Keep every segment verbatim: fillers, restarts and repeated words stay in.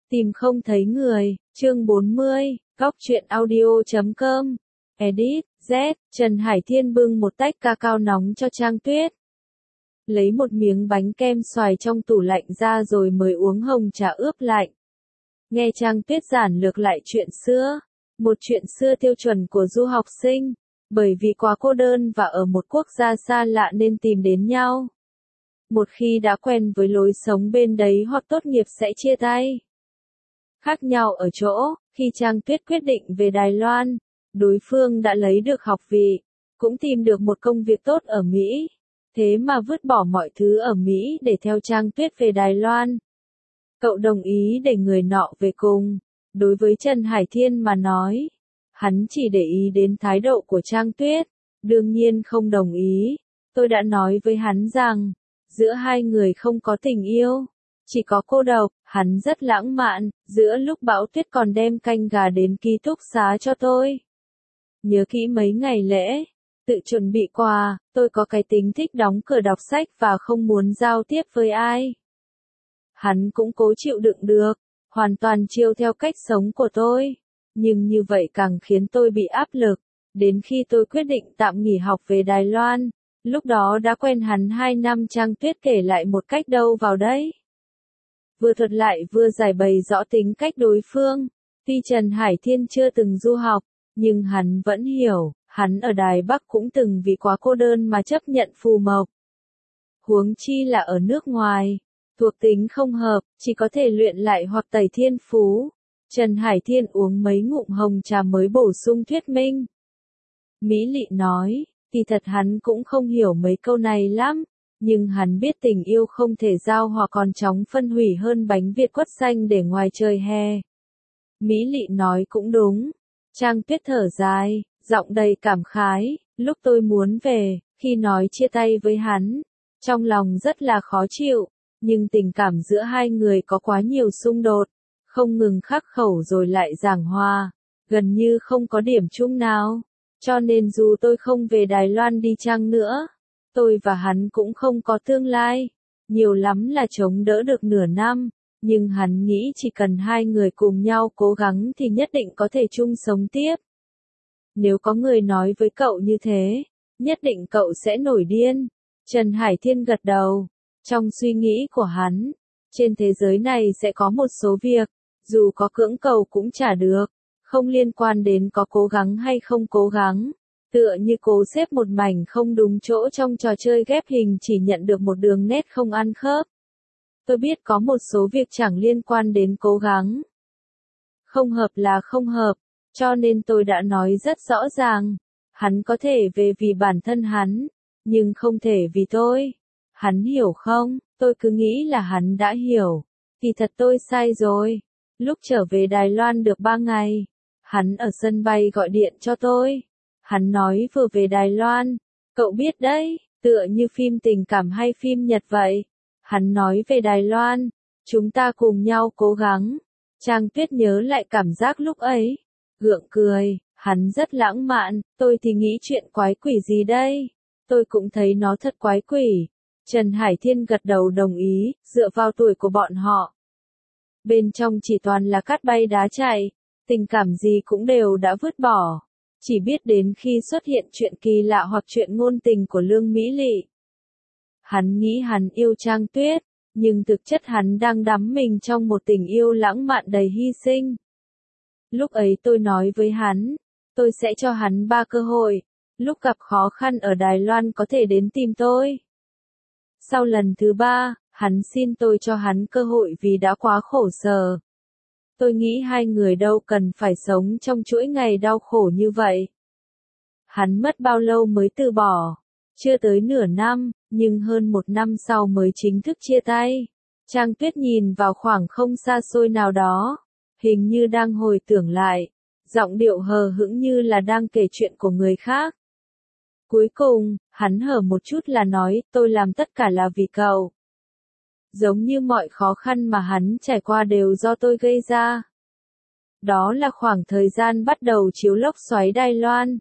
Tìm không thấy người, chương bốn mươi, góc truyện audio chấm com, edit, Z, Trần Hải Thiên bưng một tách cacao nóng cho Trang Tuyết. Lấy một miếng bánh kem xoài trong tủ lạnh ra rồi mới uống hồng trà ướp lạnh. Nghe Trang Tuyết giản lược lại chuyện xưa, một chuyện xưa tiêu chuẩn của du học sinh, bởi vì quá cô đơn và ở một quốc gia xa lạ nên tìm đến nhau. Một khi đã quen với lối sống bên đấy hoặc tốt nghiệp sẽ chia tay. Khác nhau ở chỗ, khi Trang Tuyết quyết định về Đài Loan, đối phương đã lấy được học vị, cũng tìm được một công việc tốt ở Mỹ. Thế mà vứt bỏ mọi thứ ở Mỹ để theo Trang Tuyết về Đài Loan. Cậu đồng ý để người nọ về cùng. Đối với Trần Hải Thiên mà nói, hắn chỉ để ý đến thái độ của Trang Tuyết, đương nhiên không đồng ý. Tôi đã nói với hắn rằng, giữa hai người không có tình yêu, chỉ có cô độc. Hắn rất lãng mạn, giữa lúc bão tuyết còn đem canh gà đến ký túc xá cho tôi. Nhớ kỹ mấy ngày lễ, tự chuẩn bị quà, tôi có cái tính thích đóng cửa đọc sách và không muốn giao tiếp với ai. Hắn cũng cố chịu đựng được, hoàn toàn chiêu theo cách sống của tôi. Nhưng như vậy càng khiến tôi bị áp lực. Đến khi tôi quyết định tạm nghỉ học về Đài Loan, lúc đó đã quen hắn hai năm. Trang Tuyết kể lại một cách đâu vào đấy. Vừa thuật lại vừa giải bày rõ tính cách đối phương. Tuy Trần Hải Thiên chưa từng du học, nhưng hắn vẫn hiểu, hắn ở Đài Bắc cũng từng vì quá cô đơn mà chấp nhận phù mộc. Huống chi là ở nước ngoài, thuộc tính không hợp, chỉ có thể luyện lại hoặc tẩy thiên phú. Trần Hải Thiên uống mấy ngụm hồng trà mới bổ sung thuyết minh. Mỹ Lị nói, thì thật hắn cũng không hiểu mấy câu này lắm. Nhưng hắn biết tình yêu không thể giao hòa còn chóng phân hủy hơn bánh Việt quất xanh để ngoài trời hè. Mỹ Lị nói cũng đúng. Trang Tuyết thở dài, giọng đầy cảm khái, lúc tôi muốn về, khi nói chia tay với hắn, trong lòng rất là khó chịu, nhưng tình cảm giữa hai người có quá nhiều xung đột, không ngừng khắc khẩu rồi lại giảng hòa, gần như không có điểm chung nào, cho nên dù tôi không về Đài Loan đi chăng nữa, tôi và hắn cũng không có tương lai, nhiều lắm là chống đỡ được nửa năm, nhưng hắn nghĩ chỉ cần hai người cùng nhau cố gắng thì nhất định có thể chung sống tiếp. Nếu có người nói với cậu như thế, nhất định cậu sẽ nổi điên. Trần Hải Thiên gật đầu. Trong suy nghĩ của hắn, trên thế giới này sẽ có một số việc, dù có cưỡng cầu cũng chả được, không liên quan đến có cố gắng hay không cố gắng. Tựa như cố xếp một mảnh không đúng chỗ trong trò chơi ghép hình chỉ nhận được một đường nét không ăn khớp. Tôi biết có một số việc chẳng liên quan đến cố gắng. Không hợp là không hợp, cho nên tôi đã nói rất rõ ràng. Hắn có thể về vì bản thân hắn, nhưng không thể vì tôi. Hắn hiểu không? Tôi cứ nghĩ là hắn đã hiểu. Thì thật tôi sai rồi. Lúc trở về Đài Loan được ba ngày, hắn ở sân bay gọi điện cho tôi. Hắn nói vừa về Đài Loan, cậu biết đấy, tựa như phim tình cảm hay phim Nhật vậy. Hắn nói về Đài Loan, chúng ta cùng nhau cố gắng. Trang Tuyết nhớ lại cảm giác lúc ấy, gượng cười, hắn rất lãng mạn, tôi thì nghĩ chuyện quái quỷ gì đây? Tôi cũng thấy nó thật quái quỷ. Trần Hải Thiên gật đầu đồng ý, dựa vào tuổi của bọn họ. Bên trong chỉ toàn là cát bay đá chạy, tình cảm gì cũng đều đã vứt bỏ. Chỉ biết đến khi xuất hiện chuyện kỳ lạ hoặc chuyện ngôn tình của Lương Mỹ Lị. Hắn nghĩ hắn yêu Trang Tuyết, nhưng thực chất hắn đang đắm mình trong một tình yêu lãng mạn đầy hy sinh. Lúc ấy tôi nói với hắn, tôi sẽ cho hắn ba cơ hội, lúc gặp khó khăn ở Đài Loan có thể đến tìm tôi. Sau lần thứ ba, hắn xin tôi cho hắn cơ hội vì đã quá khổ sở. Tôi nghĩ hai người đâu cần phải sống trong chuỗi ngày đau khổ như vậy. Hắn mất bao lâu mới từ bỏ? Chưa tới nửa năm, nhưng hơn một năm sau mới chính thức chia tay. Trang Tuyết nhìn vào khoảng không xa xôi nào đó, hình như đang hồi tưởng lại, giọng điệu hờ hững như là đang kể chuyện của người khác. Cuối cùng, hắn hở một chút là nói, tôi làm tất cả là vì cậu. Giống như mọi khó khăn mà hắn trải qua đều do tôi gây ra. Đó là khoảng thời gian bắt đầu chiếu lốc xoáy Đài Loan.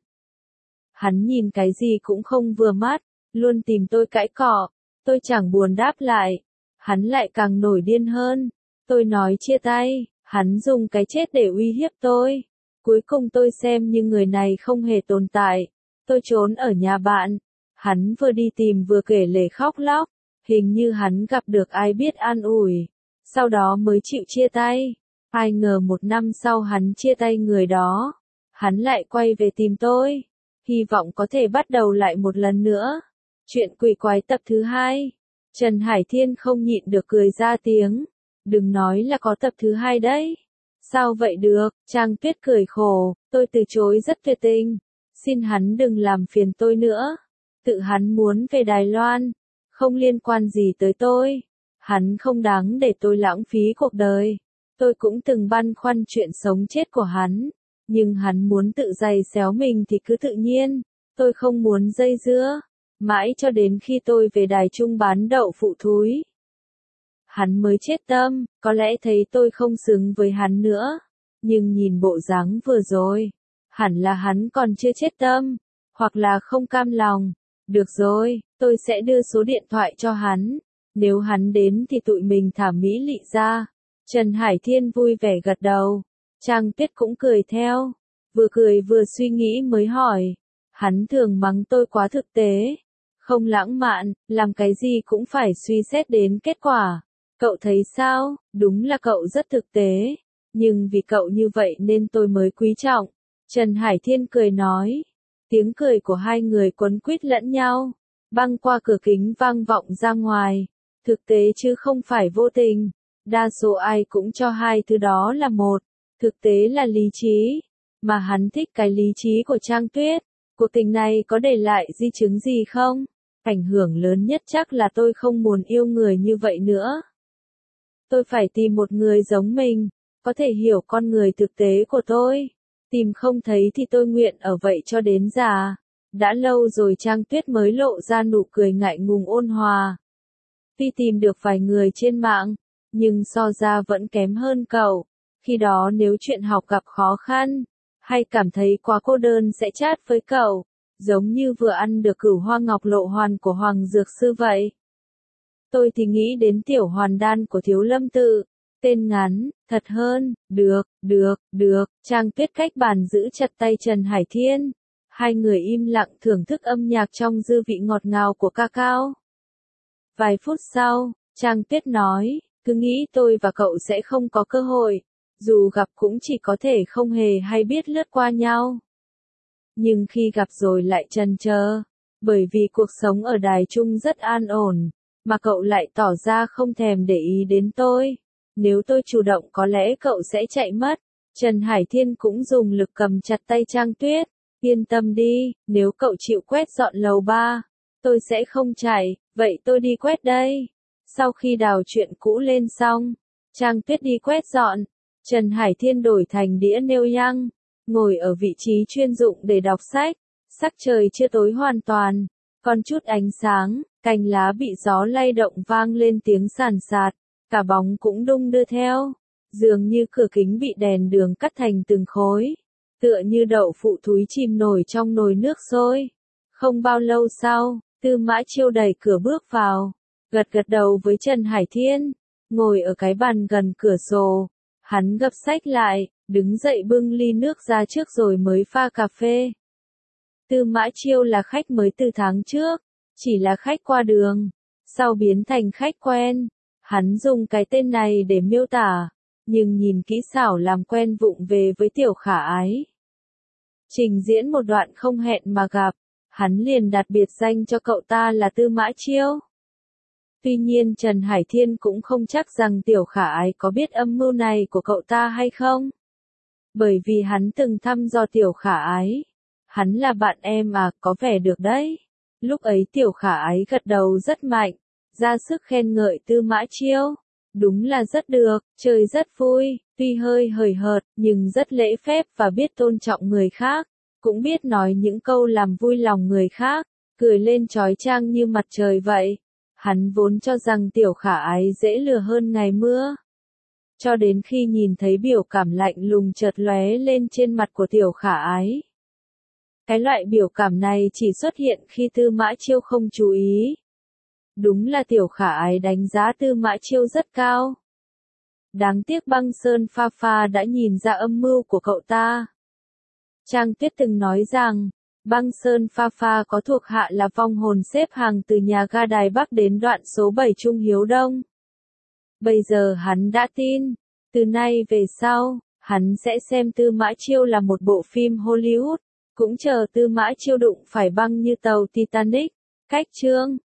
Hắn nhìn cái gì cũng không vừa mắt, luôn tìm tôi cãi cọ. Tôi chẳng buồn đáp lại. Hắn lại càng nổi điên hơn. Tôi nói chia tay, Hắn dùng cái chết để uy hiếp tôi. Cuối cùng tôi xem như người này không hề tồn tại. Tôi trốn ở nhà bạn. Hắn vừa đi tìm vừa kể lể khóc lóc. Hình như hắn gặp được ai biết an ủi. Sau đó mới chịu chia tay. Ai ngờ một năm sau hắn chia tay người đó. Hắn lại quay về tìm tôi. Hy vọng có thể bắt đầu lại một lần nữa. Chuyện quỷ quái tập thứ hai. Trần Hải Thiên không nhịn được cười ra tiếng. Đừng nói là có tập thứ hai đấy. Sao vậy được, Trang Tuyết cười khổ, tôi từ chối rất tuyệt tình. Xin hắn đừng làm phiền tôi nữa. Tự hắn muốn về Đài Loan. Không liên quan gì tới tôi. Hắn không đáng để tôi lãng phí cuộc đời. Tôi cũng từng băn khoăn chuyện sống chết của hắn. Nhưng hắn muốn tự giày xéo mình thì cứ tự nhiên. Tôi không muốn dây dưa. Mãi cho đến khi tôi về Đài Trung bán đậu phụ thúi. Hắn mới chết tâm, có lẽ thấy tôi không xứng với hắn nữa. Nhưng nhìn bộ dáng vừa rồi, hẳn là hắn còn chưa chết tâm, hoặc là không cam lòng. Được rồi, tôi sẽ đưa số điện thoại cho hắn. Nếu hắn đến thì tụi mình thả Mỹ Lị ra. Trần Hải Thiên vui vẻ gật đầu. Trang Tuyết cũng cười theo. Vừa cười vừa suy nghĩ mới hỏi. Hắn thường mắng tôi quá thực tế. Không lãng mạn, làm cái gì cũng phải suy xét đến kết quả. Cậu thấy sao? Đúng là cậu rất thực tế. Nhưng vì cậu như vậy nên tôi mới quý trọng. Trần Hải Thiên cười nói. Tiếng cười của hai người quấn quýt lẫn nhau. Băng qua cửa kính vang vọng ra ngoài. Thực tế chứ không phải vô tình. Đa số ai cũng cho hai thứ đó là một. Thực tế là lý trí. Mà hắn thích cái lý trí của Trang Tuyết. Cuộc tình này có để lại di chứng gì không? Ảnh hưởng lớn nhất chắc là tôi không muốn yêu người như vậy nữa. Tôi phải tìm một người giống mình, có thể hiểu con người thực tế của tôi. Tìm không thấy thì tôi nguyện ở vậy cho đến già. Đã lâu rồi Trang Tuyết mới lộ ra nụ cười ngại ngùng ôn hòa. Tuy tìm được vài người trên mạng, nhưng so ra vẫn kém hơn cậu. Khi đó nếu chuyện học gặp khó khăn, hay cảm thấy quá cô đơn sẽ chat với cậu, giống như vừa ăn được cửu hoa ngọc lộ hoàn của Hoàng Dược Sư vậy. Tôi thì nghĩ đến tiểu hoàn đan của Thiếu Lâm Tự, tên ngắn, thật hơn, được, được, được, Trang Tuyết cách bàn giữ chặt tay Trần Hải Thiên. Hai người im lặng thưởng thức âm nhạc trong dư vị ngọt ngào của cacao. Vài phút sau, Trang Tuyết nói, cứ nghĩ tôi và cậu sẽ không có cơ hội, dù gặp cũng chỉ có thể không hề hay biết lướt qua nhau. Nhưng khi gặp rồi lại chần chờ, bởi vì cuộc sống ở Đài Trung rất an ổn. Mà cậu lại tỏ ra không thèm để ý đến tôi. Nếu tôi chủ động có lẽ cậu sẽ chạy mất. Trần Hải Thiên cũng dùng lực cầm chặt tay Trang Tuyết. Yên tâm đi, nếu cậu chịu quét dọn lầu ba, tôi sẽ không chạy, vậy tôi đi quét đây. Sau khi đào chuyện cũ lên xong, Trang Tuyết đi quét dọn. Trần Hải Thiên đổi thành đĩa nêu nhăng, ngồi ở vị trí chuyên dụng để đọc sách. Sắc trời chưa tối hoàn toàn, còn chút ánh sáng. Cành lá bị gió lay động vang lên tiếng sàn sạt, cả bóng cũng đung đưa theo, dường như cửa kính bị đèn đường cắt thành từng khối, tựa như đậu phụ thúi chìm nổi trong nồi nước sôi. Không bao lâu sau, Tư Mã Chiêu đẩy cửa bước vào, gật gật đầu với Trần Hải Thiên, ngồi ở cái bàn gần cửa sổ, hắn gập sách lại, đứng dậy bưng ly nước ra trước rồi mới pha cà phê. Tư Mã Chiêu là khách mới từ tháng trước. Chỉ là khách qua đường, sau biến thành khách quen. Hắn dùng cái tên này để miêu tả, nhưng nhìn kỹ xảo làm quen vụng về với Tiểu Khả Ái. Trình diễn một đoạn không hẹn mà gặp, hắn liền đặt biệt danh cho cậu ta là Tư Mã Chiêu. Tuy nhiên Trần Hải Thiên cũng không chắc rằng Tiểu Khả Ái có biết âm mưu này của cậu ta hay không. Bởi vì hắn từng thăm dò Tiểu Khả Ái. Hắn là bạn em à, có vẻ được đấy. Lúc ấy Tiểu Khả Ái gật đầu rất mạnh, ra sức khen ngợi Tư Mã Chiêu. Đúng là rất được, chơi rất vui, tuy hơi hời hợt, nhưng rất lễ phép và biết tôn trọng người khác. Cũng biết nói những câu làm vui lòng người khác, cười lên chói chang như mặt trời vậy. Hắn vốn cho rằng Tiểu Khả Ái dễ lừa hơn ngày mưa. Cho đến khi nhìn thấy biểu cảm lạnh lùng chợt lóe lên trên mặt của Tiểu Khả Ái. Cái loại biểu cảm này chỉ xuất hiện khi Tư Mã Chiêu không chú ý. Đúng là Tiểu Khả Ái đánh giá Tư Mã Chiêu rất cao. Đáng tiếc Băng Sơn Pha Pha đã nhìn ra âm mưu của cậu ta. Trang Tuyết từng nói rằng, Băng Sơn Pha Pha có thuộc hạ là vong hồn xếp hàng từ nhà ga Đài Bắc đến đoạn số bảy Trung Hiếu Đông. Bây giờ hắn đã tin, từ nay về sau, hắn sẽ xem Tư Mã Chiêu là một bộ phim Hollywood, cũng chờ Tư Mã Chiêu đụng phải băng như tàu Titanic. Cách chương